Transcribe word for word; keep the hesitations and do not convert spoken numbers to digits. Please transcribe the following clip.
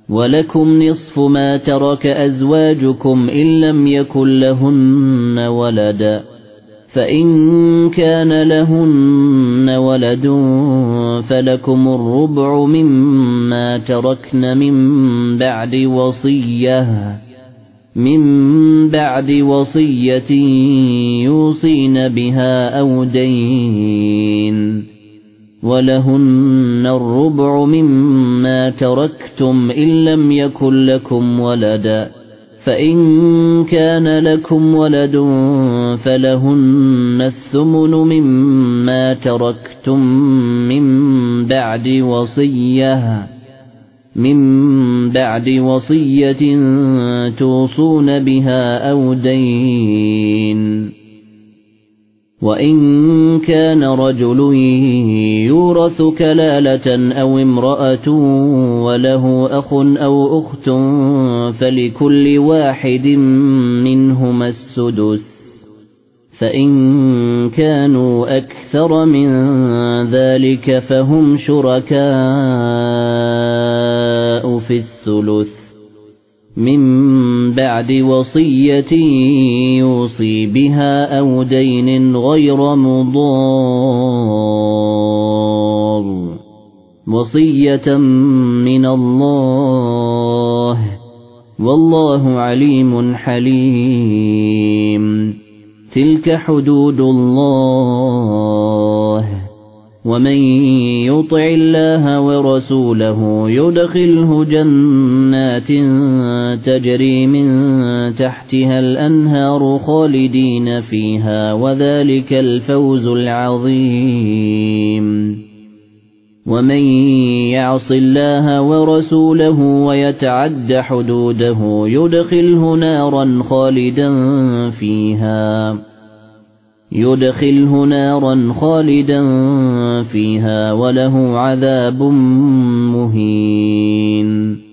ولكم نصف ما ترك أزواجكم إن لم يكن لهن ولد فإن كان لهن ولد فلكم الربع مما تركن من بعد وصية من بعد وصية يوصين بها أو دين ولهن الربع مما تركتم إن لم يكن لكم ولد فإن كان لكم ولد فلهن الثمن مما تركتم من بعد وصية من بعد وصية توصون بها أو دين وإن كان رجل يورث كلالة أو امرأة وله أخ أو أخت فلكل واحد منهما السدس فإن كانوا أكثر من ذلك فهم شركاء في الثلث من بعد وصية يوصي بها أو دين غير مضار وصية من الله والله عليم حليم تلك حدود الله ومن يطع الله ورسوله يدخله جنات تجري من تحتها الأنهار خالدين فيها وذلك الفوز العظيم ومن يعص الله ورسوله ويتعد حدوده يدخله نارا خالدا فيها يدخله نارا خالدا فيها وله عذاب مهين